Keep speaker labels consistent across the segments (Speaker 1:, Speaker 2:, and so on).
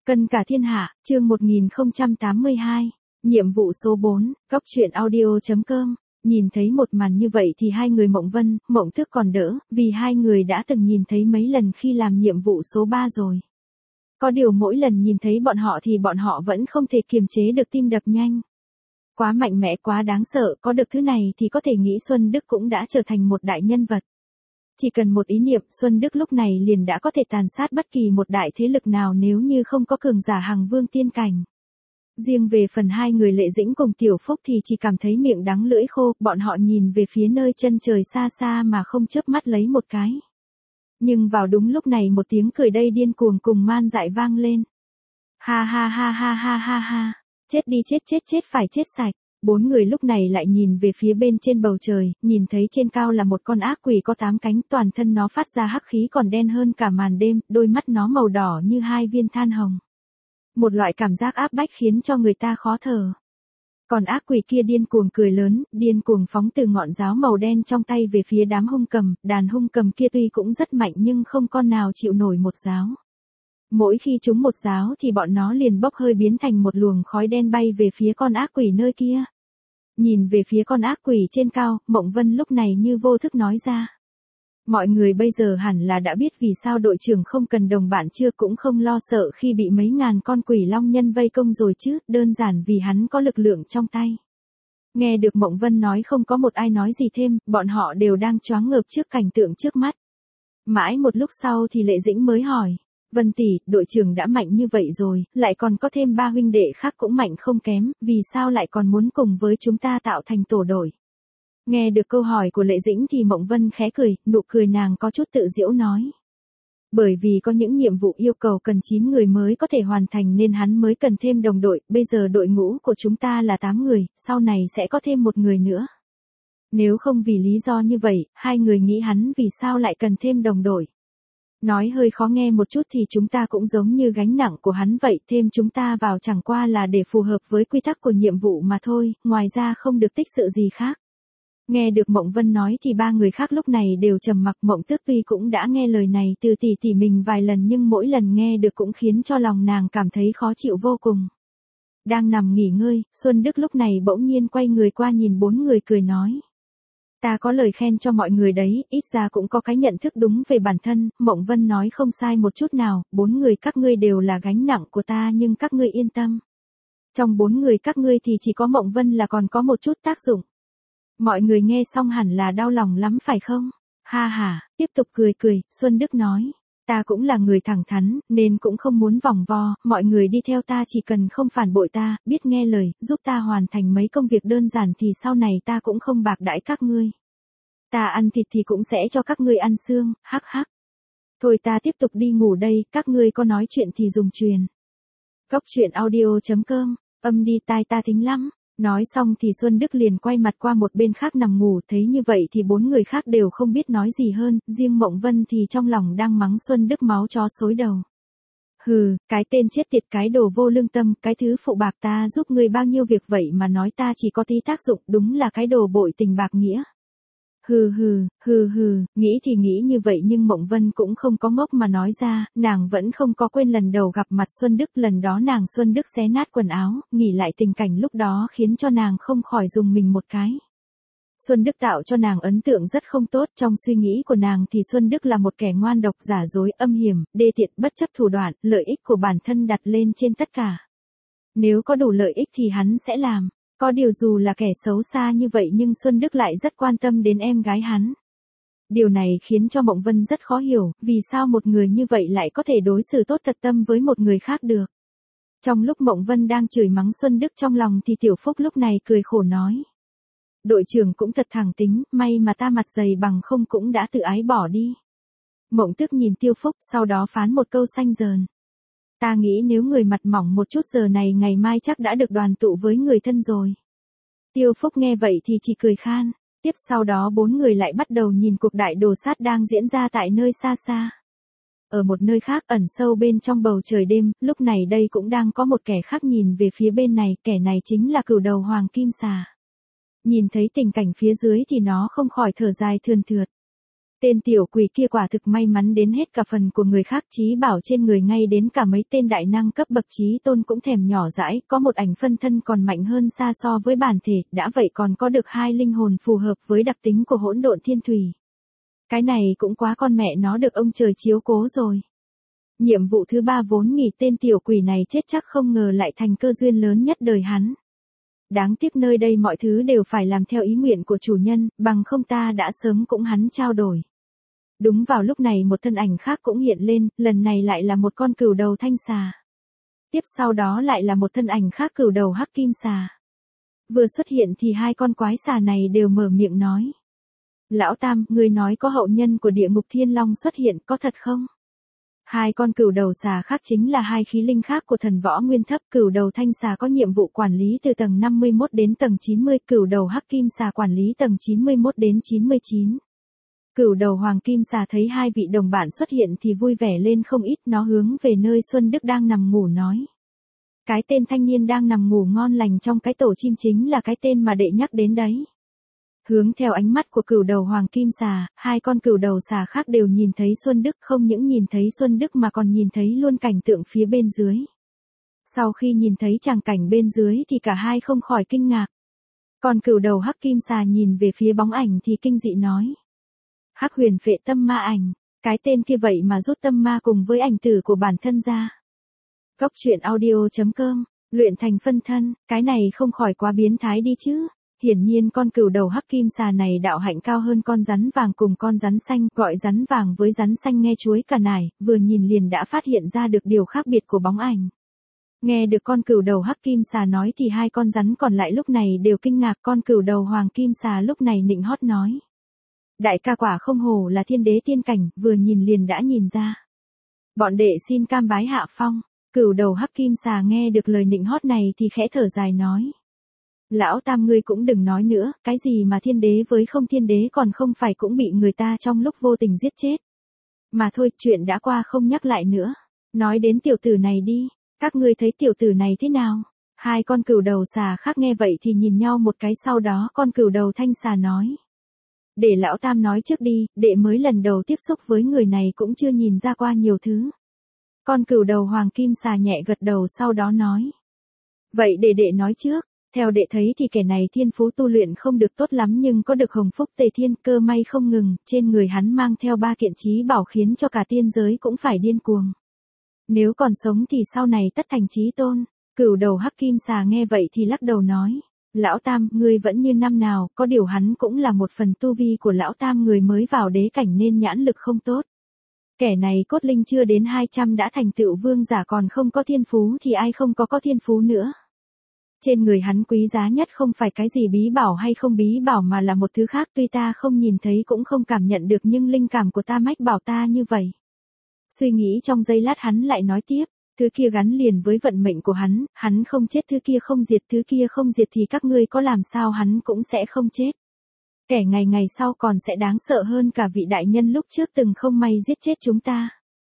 Speaker 1: Cân cả thiên hạ, chương 1082, nhiệm vụ số 4, góc truyện audio.com. Nhìn thấy một màn như vậy thì hai người Mộng Vân, Mộng Tước còn đỡ, vì hai người đã từng nhìn thấy mấy lần khi làm nhiệm vụ số 3 rồi. Có điều mỗi lần nhìn thấy bọn họ thì bọn họ vẫn không thể kiềm chế được tim đập nhanh. Quá mạnh mẽ, quá đáng sợ, có được thứ này thì có thể nghĩ Xuân Đức cũng đã trở thành một đại nhân vật. Chỉ cần một ý niệm, Xuân Đức lúc này liền đã có thể tàn sát bất kỳ một đại thế lực nào nếu như không có cường giả Hằng Vương tiên cảnh. Riêng về phần hai người Lệ Dĩnh cùng Tiểu Phúc thì chỉ cảm thấy miệng đắng lưỡi khô, bọn họ nhìn về phía nơi chân trời xa xa mà không chớp mắt lấy một cái. Nhưng vào đúng lúc này một tiếng cười đầy điên cuồng cùng man dại vang lên. Ha ha ha ha ha ha ha, chết đi chết phải chết sạch. Bốn người lúc này lại nhìn về phía bên trên bầu trời, nhìn thấy trên cao là một con ác quỷ có 8 cánh, toàn thân nó phát ra hắc khí còn đen hơn cả màn đêm, đôi mắt nó màu đỏ như hai viên than hồng. Một loại cảm giác áp bách khiến cho người ta khó thở. Còn ác quỷ kia điên cuồng cười lớn, điên cuồng phóng từ ngọn giáo màu đen trong tay về phía đám hung cầm, đàn hung cầm kia tuy cũng rất mạnh nhưng không con nào chịu nổi một giáo. Mỗi khi chúng một giáo thì bọn nó liền bốc hơi biến thành một luồng khói đen bay về phía con ác quỷ nơi kia. Nhìn về phía con ác quỷ trên cao, Mộng Vân lúc này như vô thức nói ra. Mọi người bây giờ hẳn là đã biết vì sao đội trưởng không cần đồng bạn chưa, cũng không lo sợ khi bị mấy ngàn con quỷ long nhân vây công rồi chứ, đơn giản vì hắn có lực lượng trong tay. Nghe được Mộng Vân nói không có một ai nói gì thêm, bọn họ đều đang choáng ngợp trước cảnh tượng trước mắt. Mãi một lúc sau thì Lệ Dĩnh mới hỏi. Vân tỷ, đội trưởng đã mạnh như vậy rồi, lại còn có thêm 3 huynh đệ khác cũng mạnh không kém, vì sao lại còn muốn cùng với chúng ta tạo thành tổ đội? Nghe được câu hỏi của Lệ Dĩnh thì Mộng Vân khẽ cười, nụ cười nàng có chút tự giễu nói. Bởi vì có những nhiệm vụ yêu cầu cần 9 người mới có thể hoàn thành nên hắn mới cần thêm đồng đội, bây giờ đội ngũ của chúng ta là 8 người, sau này sẽ có thêm một người nữa. Nếu không vì lý do như vậy, hai người nghĩ hắn vì sao lại cần thêm đồng đội? Nói hơi khó nghe một chút thì chúng ta cũng giống như gánh nặng của hắn vậy, thêm chúng ta vào chẳng qua là để phù hợp với quy tắc của nhiệm vụ mà thôi, ngoài ra không được tích sự gì khác. Nghe được Mộng Vân nói thì ba người khác lúc này đều trầm mặc. Mộng Tước tuy cũng đã nghe lời này từ tỷ tỷ mình vài lần nhưng mỗi lần nghe được cũng khiến cho lòng nàng cảm thấy khó chịu vô cùng. Đang nằm nghỉ ngơi, Xuân Đức lúc này bỗng nhiên quay người qua nhìn bốn người cười nói. Ta có lời khen cho mọi người đấy, ít ra cũng có cái nhận thức đúng về bản thân. Mộng Vân nói không sai một chút nào, 4 người các ngươi đều là gánh nặng của ta nhưng các ngươi yên tâm. Trong 4 người các ngươi thì chỉ có Mộng Vân là còn có một chút tác dụng. Mọi người nghe xong hẳn là đau lòng lắm phải không? Ha ha, tiếp tục cười, Xuân Đức nói. Ta cũng là người thẳng thắn, nên cũng không muốn vòng vo, mọi người đi theo ta chỉ cần không phản bội ta, biết nghe lời, giúp ta hoàn thành mấy công việc đơn giản thì sau này ta cũng không bạc đãi các ngươi. Ta ăn thịt thì cũng sẽ cho các ngươi ăn xương, hắc hắc. Thôi ta tiếp tục đi ngủ đây, các ngươi có nói chuyện thì dùng truyền. Góc truyện audio.com, âm đi tai ta thính lắm. Nói xong thì Xuân Đức liền quay mặt qua một bên khác nằm ngủ, thấy như vậy thì 4 người khác đều không biết nói gì hơn, riêng Mộng Vân thì trong lòng đang mắng Xuân Đức máu chó xối đầu. Hừ, cái tên chết tiệt, cái đồ vô lương tâm, cái thứ phụ bạc, ta giúp ngươi bao nhiêu việc vậy mà nói ta chỉ có tí tác dụng, đúng là cái đồ bội tình bạc nghĩa. Hừ, nghĩ thì nghĩ như vậy nhưng Mộng Vân cũng không có ngốc mà nói ra, nàng vẫn không có quên lần đầu gặp mặt Xuân Đức, lần đó nàng Xuân Đức xé nát quần áo, nghĩ lại tình cảnh lúc đó khiến cho nàng không khỏi dùng mình một cái. Xuân Đức tạo cho nàng ấn tượng rất không tốt, trong suy nghĩ của nàng thì Xuân Đức là một kẻ ngoan độc, giả dối, âm hiểm, đê tiện, bất chấp thủ đoạn, lợi ích của bản thân đặt lên trên tất cả. Nếu có đủ lợi ích thì hắn sẽ làm. Có điều dù là kẻ xấu xa như vậy nhưng Xuân Đức lại rất quan tâm đến em gái hắn. Điều này khiến cho Mộng Vân rất khó hiểu, vì sao một người như vậy lại có thể đối xử tốt thật tâm với một người khác được. Trong lúc Mộng Vân đang chửi mắng Xuân Đức trong lòng thì Tiểu Phúc lúc này cười khổ nói. Đội trưởng cũng thật thẳng tính, may mà ta mặt dày bằng không cũng đã tự ái bỏ đi. Mộng Tước nhìn Tiêu Phúc sau đó phán một câu xanh dờn. Ta nghĩ nếu người mặt mỏng một chút giờ này ngày mai chắc đã được đoàn tụ với người thân rồi. Tiêu Phúc nghe vậy thì chỉ cười khan. Tiếp sau đó 4 người lại bắt đầu nhìn cuộc đại đồ sát đang diễn ra tại nơi xa xa. Ở một nơi khác ẩn sâu bên trong bầu trời đêm, lúc này đây cũng đang có một kẻ khác nhìn về phía bên này, kẻ này chính là Cửu Đầu Hoàng Kim Xà. Nhìn thấy tình cảnh phía dưới thì nó không khỏi thở dài thườn thượt. Tên tiểu quỷ kia quả thực may mắn đến hết cả phần của người khác, chí bảo trên người ngay đến cả mấy tên đại năng cấp bậc chí tôn cũng thèm nhỏ dãi, có một ảnh phân thân còn mạnh hơn xa so với bản thể, đã vậy còn có được 2 linh hồn phù hợp với đặc tính của hỗn độn thiên thủy. Cái này cũng quá con mẹ nó được ông trời chiếu cố rồi. Nhiệm vụ thứ 3 vốn nghĩ tên tiểu quỷ này chết chắc không ngờ lại thành cơ duyên lớn nhất đời hắn. Đáng tiếc nơi đây mọi thứ đều phải làm theo ý nguyện của chủ nhân, bằng không ta đã sớm cũng hắn trao đổi. Đúng vào lúc này một thân ảnh khác cũng hiện lên, lần này lại là một con cừu đầu thanh xà. Tiếp sau đó lại là một thân ảnh khác cừu đầu hắc kim xà. Vừa xuất hiện thì 2 con quái xà này đều mở miệng nói. Lão Tam, ngươi nói có hậu nhân của địa ngục thiên long xuất hiện, có thật không? 2 con cừu đầu xà khác chính là 2 khí linh khác của thần võ nguyên thấp. Cừu đầu thanh xà có nhiệm vụ quản lý từ tầng 51 đến tầng 90, cừu đầu hắc kim xà quản lý tầng 91 đến 99. Cừu đầu hoàng kim xà thấy 2 vị đồng bạn xuất hiện thì vui vẻ lên không ít, nó hướng về nơi Xuân Đức đang nằm ngủ nói. Cái tên thanh niên đang nằm ngủ ngon lành trong cái tổ chim chính là cái tên mà đệ nhắc đến đấy. Hướng theo ánh mắt của cừu đầu hoàng kim xà, 2 con cừu đầu xà khác đều nhìn thấy Xuân Đức, không những nhìn thấy Xuân Đức mà còn nhìn thấy luôn cảnh tượng phía bên dưới. Sau khi nhìn thấy tràng cảnh bên dưới thì cả hai không khỏi kinh ngạc. Còn cừu đầu hắc kim xà nhìn về phía bóng ảnh thì kinh dị nói. Hắc huyền phệ tâm ma ảnh, cái tên kia vậy mà rút tâm ma cùng với ảnh tử của bản thân ra. Góc truyện audio.com, luyện thành phân thân, cái này không khỏi quá biến thái đi chứ. Hiển nhiên con cừu đầu hắc kim xà này đạo hạnh cao hơn con rắn vàng cùng con rắn xanh, gọi rắn vàng với rắn xanh nghe chuối cả nải, vừa nhìn liền đã phát hiện ra được điều khác biệt của bóng ảnh. Nghe được con cừu đầu hắc kim xà nói thì 2 con rắn còn lại lúc này đều kinh ngạc, con cừu đầu hoàng kim xà lúc này nịnh hót nói. Đại ca quả không hổ là thiên đế tiên cảnh, vừa nhìn liền đã nhìn ra. Bọn đệ xin cam bái hạ phong. Cừu đầu hắc kim xà nghe được lời nịnh hót này thì khẽ thở dài nói. Lão Tam ngươi cũng đừng nói nữa, cái gì mà thiên đế với không thiên đế còn không phải cũng bị người ta trong lúc vô tình giết chết. Mà thôi, chuyện đã qua không nhắc lại nữa. Nói đến tiểu tử này đi, các ngươi thấy tiểu tử này thế nào? 2 con cừu đầu xà khác nghe vậy thì nhìn nhau một cái, sau đó con cừu đầu thanh xà nói. Để lão Tam nói trước đi, đệ mới lần đầu tiếp xúc với người này cũng chưa nhìn ra qua nhiều thứ. Con cừu đầu hoàng kim xà nhẹ gật đầu sau đó nói. Vậy để đệ nói trước. Theo đệ thấy thì kẻ này thiên phú tu luyện không được tốt lắm nhưng có được hồng phúc tề thiên, cơ may không ngừng, trên người hắn mang theo 3 kiện chí bảo khiến cho cả tiên giới cũng phải điên cuồng. Nếu còn sống thì sau này tất thành chí tôn. Cừu đầu hắc kim xà nghe vậy thì lắc đầu nói. Lão Tam, ngươi vẫn như năm nào, có điều hắn cũng là một phần tu vi của lão Tam, người mới vào đế cảnh nên nhãn lực không tốt. Kẻ này cốt linh chưa đến 200 đã thành tựu vương giả, còn không có thiên phú thì ai không có thiên phú nữa. Trên người hắn quý giá nhất không phải cái gì bí bảo hay không bí bảo mà là một thứ khác, tuy ta không nhìn thấy cũng không cảm nhận được nhưng linh cảm của ta mách bảo ta như vậy. Suy nghĩ trong giây lát hắn lại nói tiếp, thứ kia gắn liền với vận mệnh của hắn không chết, thứ kia không diệt, thứ kia không diệt thì các ngươi có làm sao hắn cũng sẽ không chết. Kẻ ngày ngày sau còn sẽ đáng sợ hơn cả vị đại nhân lúc trước từng không may giết chết chúng ta.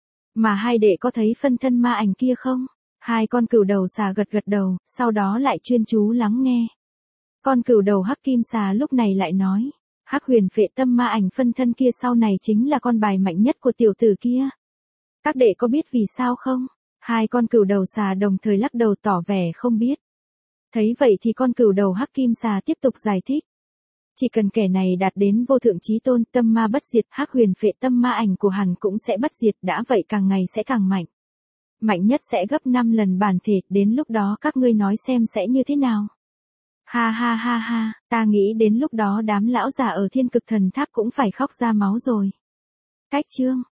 Speaker 1: Mà hai đệ có thấy phân thân ma ảnh kia không? 2 con cừu đầu xà gật gật đầu, sau đó lại chuyên chú lắng nghe. Con cừu đầu hắc kim xà lúc này lại nói, hắc huyền phệ tâm ma ảnh phân thân kia sau này chính là con bài mạnh nhất của tiểu tử kia. Các đệ có biết vì sao không? 2 con cừu đầu xà đồng thời lắc đầu tỏ vẻ không biết. Thấy vậy thì con cừu đầu hắc kim xà tiếp tục giải thích. Chỉ cần kẻ này đạt đến vô thượng chí tôn, tâm ma bất diệt, hắc huyền phệ tâm ma ảnh của hắn cũng sẽ bất diệt, đã vậy càng ngày sẽ càng mạnh. Mạnh nhất sẽ gấp 5 lần bản thể, đến lúc đó các ngươi nói xem sẽ như thế nào. Ha ha ha ha, ta nghĩ đến lúc đó đám lão già ở Thiên Cực Thần Tháp cũng phải khóc ra máu rồi. Cách chương